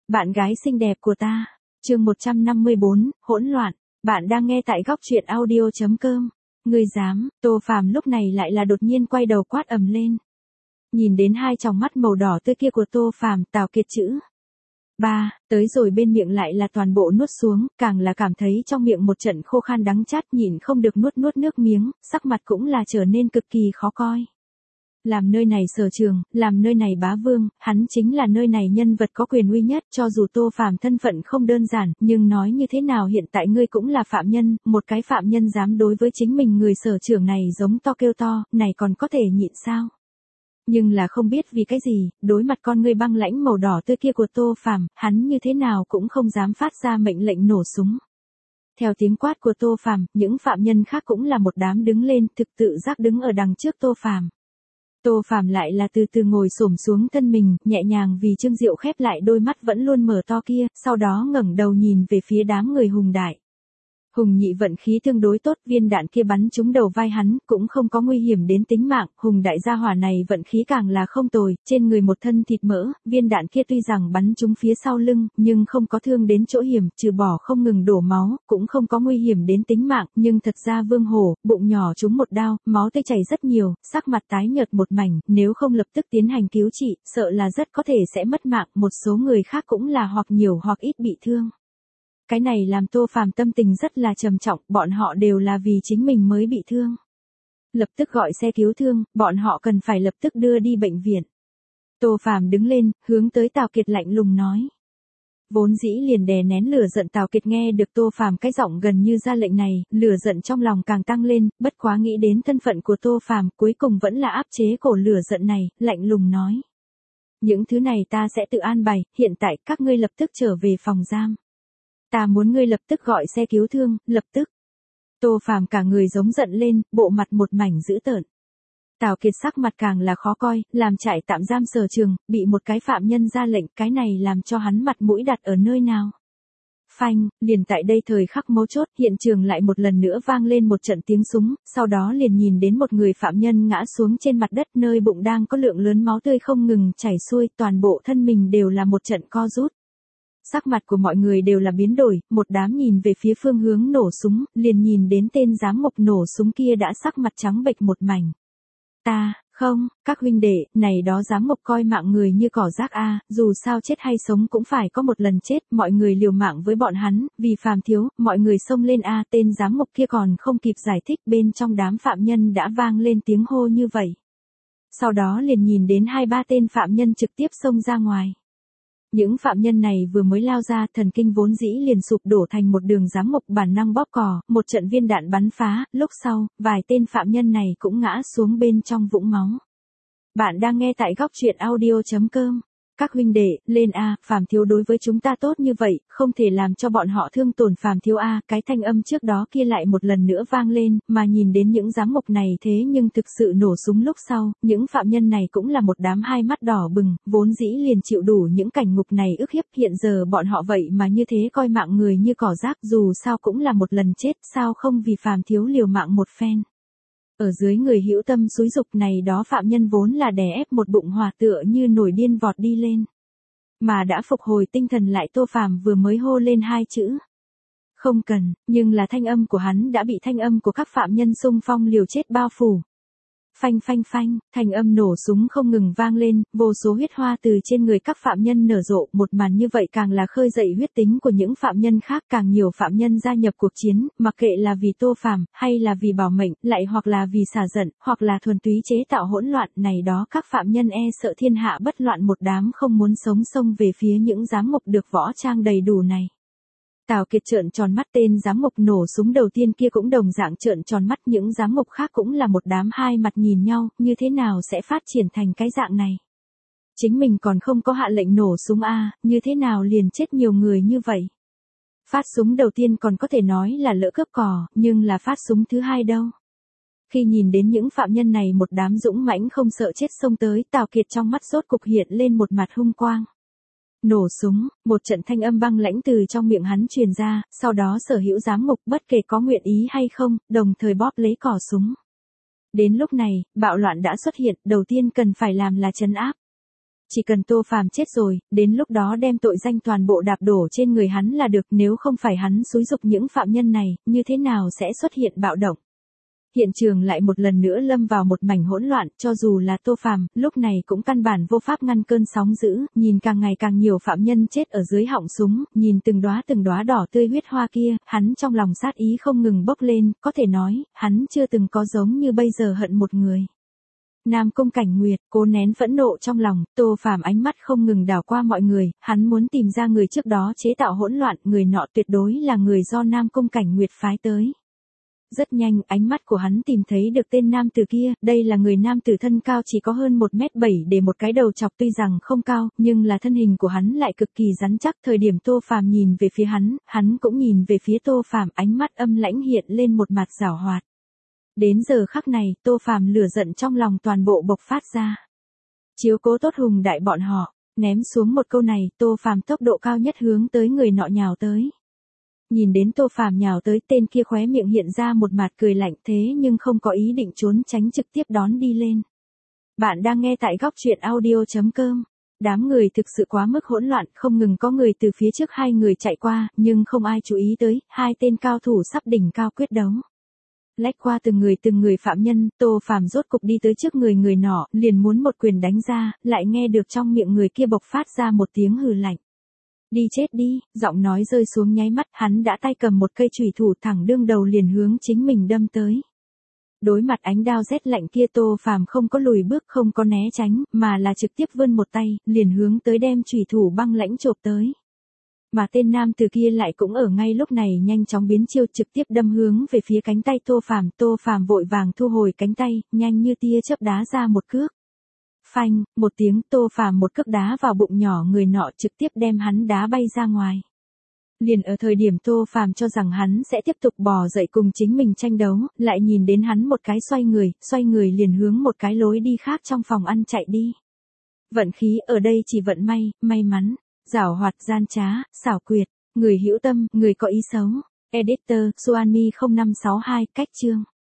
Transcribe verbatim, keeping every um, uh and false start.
Bạn gái xinh đẹp của ta. Chương một trăm năm mươi bốn, hỗn loạn. Bạn đang nghe tại góc truyện audio chấm com. Ngươi dám? Tô Phàm lúc này lại là đột nhiên quay đầu quát ầm lên. Nhìn đến hai tròng mắt màu đỏ tươi kia của Tô Phàm, Tào Kiệt chữ ba tới rồi bên miệng lại là toàn bộ nuốt xuống, càng là cảm thấy trong miệng một trận khô khan đắng chát, nhịn không được nuốt nuốt nước miếng, sắc mặt cũng là trở nên cực kỳ khó coi. Làm nơi này sở trường, làm nơi này bá vương, hắn chính là nơi này nhân vật có quyền uy nhất, cho dù Tô Phàm thân phận không đơn giản, nhưng nói như thế nào hiện tại ngươi cũng là phạm nhân, một cái phạm nhân dám đối với chính mình người sở trưởng này giống to kêu to, này còn có thể nhịn sao? Nhưng là không biết vì cái gì, đối mặt con ngươi băng lãnh màu đỏ tươi kia của Tô Phàm, hắn như thế nào cũng không dám phát ra mệnh lệnh nổ súng. Theo tiếng quát của Tô Phàm, những phạm nhân khác cũng là một đám đứng lên, thực tự giác đứng ở đằng trước Tô Phàm. Tô Phàm lại là từ từ ngồi xổm xuống thân mình, nhẹ nhàng vì Trương Diệu khép lại đôi mắt vẫn luôn mở to kia, sau đó ngẩng đầu nhìn về phía đám người Hùng Đại. Hùng Nhị vận khí tương đối tốt, viên đạn kia bắn trúng đầu vai hắn, cũng không có nguy hiểm đến tính mạng, Hùng Đại gia hỏa này vận khí càng là không tồi, trên người một thân thịt mỡ, viên đạn kia tuy rằng bắn trúng phía sau lưng, nhưng không có thương đến chỗ hiểm, trừ bỏ không ngừng đổ máu, cũng không có nguy hiểm đến tính mạng, nhưng thật ra Vương Hổ, bụng nhỏ trúng một đao, máu tươi chảy rất nhiều, sắc mặt tái nhợt một mảnh, nếu không lập tức tiến hành cứu trị, sợ là rất có thể sẽ mất mạng, một số người khác cũng là hoặc nhiều hoặc ít bị thương. Cái này làm Tô Phàm tâm tình rất là trầm trọng, bọn họ đều là vì chính mình mới bị thương. Lập tức gọi xe cứu thương, bọn họ cần phải lập tức đưa đi bệnh viện. Tô Phàm đứng lên, hướng tới Tào Kiệt lạnh lùng nói. Vốn dĩ liền đè nén lửa giận Tào Kiệt nghe được Tô Phàm cái giọng gần như ra lệnh này, lửa giận trong lòng càng tăng lên, bất quá nghĩ đến thân phận của Tô Phàm, cuối cùng vẫn là áp chế cổ lửa giận này, lạnh lùng nói. Những thứ này ta sẽ tự an bài, hiện tại các ngươi lập tức trở về phòng giam. Ta muốn ngươi lập tức gọi xe cứu thương, lập tức. Tô Phàm cả người giống giận lên, bộ mặt một mảnh dữ tợn. Tào Kiệt sắc mặt càng là khó coi, làm trại tạm giam sở trường, bị một cái phạm nhân ra lệnh, cái này làm cho hắn mặt mũi đặt ở nơi nào. Phanh, liền tại đây thời khắc mấu chốt, hiện trường lại một lần nữa vang lên một trận tiếng súng, sau đó liền nhìn đến một người phạm nhân ngã xuống trên mặt đất nơi bụng đang có lượng lớn máu tươi không ngừng chảy xuôi, toàn bộ thân mình đều là một trận co rút. Sắc mặt của mọi người đều là biến đổi, một đám nhìn về phía phương hướng nổ súng, liền nhìn đến tên giám mục nổ súng kia đã sắc mặt trắng bệch một mảnh. Ta, không, các huynh đệ, này đó giám mục coi mạng người như cỏ rác a, dù sao chết hay sống cũng phải có một lần chết, mọi người liều mạng với bọn hắn, vì Phàm thiếu, mọi người xông lên a, tên giám mục kia còn không kịp giải thích, bên trong đám phạm nhân đã vang lên tiếng hô như vậy. Sau đó liền nhìn đến hai ba tên phạm nhân trực tiếp xông ra ngoài. Những phạm nhân này vừa mới lao ra, thần kinh vốn dĩ liền sụp đổ thành một đường giám mục bản năng bóp cò, một trận viên đạn bắn phá, lúc sau, vài tên phạm nhân này cũng ngã xuống bên trong vũng máu. Bạn đang nghe tại góc truyện audio chấm com. Các huynh đệ, lên a, Phàm thiếu đối với chúng ta tốt như vậy, không thể làm cho bọn họ thương tổn Phàm thiếu a, cái thanh âm trước đó kia lại một lần nữa vang lên, mà nhìn đến những giám mục này thế nhưng thực sự nổ súng lúc sau, những phạm nhân này cũng là một đám hai mắt đỏ bừng, vốn dĩ liền chịu đủ những cảnh ngục này ức hiếp, hiện giờ bọn họ vậy mà như thế coi mạng người như cỏ rác, dù sao cũng là một lần chết, sao không vì Phàm thiếu liều mạng một phen. Ở dưới người hữu tâm xúi dục này đó phạm nhân vốn là đè ép một bụng hỏa tựa như nổi điên vọt đi lên. Mà đã phục hồi tinh thần lại Tô Phàm vừa mới hô lên hai chữ. Không cần, nhưng là thanh âm của hắn đã bị thanh âm của các phạm nhân xung phong liều chết bao phủ. Phanh phanh phanh, thanh âm nổ súng không ngừng vang lên, vô số huyết hoa từ trên người các phạm nhân nở rộ, một màn như vậy càng là khơi dậy huyết tính của những phạm nhân khác, càng nhiều phạm nhân gia nhập cuộc chiến, mặc kệ là vì Tô Phàm, hay là vì bảo mệnh, lại hoặc là vì xả giận, hoặc là thuần túy chế tạo hỗn loạn, này đó các phạm nhân e sợ thiên hạ bất loạn, một đám không muốn sống xông về phía những giám mục được võ trang đầy đủ này. Tào Kiệt trợn tròn mắt, tên giám mục nổ súng đầu tiên kia cũng đồng dạng trợn tròn mắt, những giám mục khác cũng là một đám hai mặt nhìn nhau, như thế nào sẽ phát triển thành cái dạng này. Chính mình còn không có hạ lệnh nổ súng a, như thế nào liền chết nhiều người như vậy. Phát súng đầu tiên còn có thể nói là lỡ cướp cò, nhưng là phát súng thứ hai đâu. Khi nhìn đến những phạm nhân này một đám dũng mãnh không sợ chết xông tới, Tào Kiệt trong mắt rốt cục hiện lên một mặt hung quang. Nổ súng, một trận thanh âm băng lãnh từ trong miệng hắn truyền ra, sau đó sở hữu giám mục bất kể có nguyện ý hay không, đồng thời bóp lấy cò súng. Đến lúc này, bạo loạn đã xuất hiện, đầu tiên cần phải làm là trấn áp. Chỉ cần Tô Phàm chết rồi, đến lúc đó đem tội danh toàn bộ đạp đổ trên người hắn là được, nếu không phải hắn xúi giục những phạm nhân này, như thế nào sẽ xuất hiện bạo động. Hiện trường lại một lần nữa lâm vào một mảnh hỗn loạn, cho dù là Tô Phàm, lúc này cũng căn bản vô pháp ngăn cơn sóng dữ, nhìn càng ngày càng nhiều phạm nhân chết ở dưới họng súng, nhìn từng đóa từng đóa đỏ tươi huyết hoa kia, hắn trong lòng sát ý không ngừng bốc lên, có thể nói, hắn chưa từng có giống như bây giờ hận một người. Nam Cung Cảnh Nguyệt, cố nén phẫn nộ trong lòng, Tô Phàm ánh mắt không ngừng đảo qua mọi người, hắn muốn tìm ra người trước đó chế tạo hỗn loạn, người nọ tuyệt đối là người do Nam Cung Cảnh Nguyệt phái tới. Rất nhanh, ánh mắt của hắn tìm thấy được tên nam tử kia, đây là người nam tử thân cao chỉ có hơn một mét bảy để một cái đầu chọc, tuy rằng không cao, nhưng là thân hình của hắn lại cực kỳ rắn chắc. Thời điểm Tô Phàm nhìn về phía hắn, hắn cũng nhìn về phía Tô Phàm, ánh mắt âm lãnh hiện lên một mặt giảo hoạt. Đến giờ khắc này, Tô Phàm lửa giận trong lòng toàn bộ bộc phát ra. Chiếu cố tốt Hùng Đại bọn họ, ném xuống một câu này, Tô Phàm tốc độ cao nhất hướng tới người nọ nhào tới. Nhìn đến Tô Phàm nhào tới, tên kia khóe miệng hiện ra một mặt cười lạnh, thế nhưng không có ý định trốn tránh, trực tiếp đón đi lên. Bạn đang nghe tại góc truyện audio chấm com. Đám người thực sự quá mức hỗn loạn, không ngừng có người từ phía trước hai người chạy qua, nhưng không ai chú ý tới, hai tên cao thủ sắp đỉnh cao quyết đấu. Lách qua từng người từng người phạm nhân, Tô Phàm rốt cục đi tới trước người người nọ, liền muốn một quyền đánh ra, lại nghe được trong miệng người kia bộc phát ra một tiếng hừ lạnh. Đi chết đi, giọng nói rơi xuống nháy mắt, hắn đã tay cầm một cây chùy thủ thẳng đương đầu liền hướng chính mình đâm tới. Đối mặt ánh đao rét lạnh kia, Tô Phàm không có lùi bước, không có né tránh, mà là trực tiếp vươn một tay, liền hướng tới đem chùy thủ băng lãnh chộp tới. Mà tên nam từ kia lại cũng ở ngay lúc này nhanh chóng biến chiêu, trực tiếp đâm hướng về phía cánh tay Tô Phàm. Tô Phàm vội vàng thu hồi cánh tay, nhanh như tia chớp đá ra một cước. Phanh, một tiếng, Tô Phàm một cước đá vào bụng nhỏ người nọ, trực tiếp đem hắn đá bay ra ngoài. Liền ở thời điểm Tô Phàm cho rằng hắn sẽ tiếp tục bò dậy cùng chính mình tranh đấu, lại nhìn đến hắn một cái xoay người, xoay người liền hướng một cái lối đi khác trong phòng ăn chạy đi. Vận khí ở đây chỉ vận may, may mắn, giảo hoạt, gian trá, xảo quyệt, người hữu tâm, người có ý xấu. Editor, Suanmi không năm sáu hai, cách chương.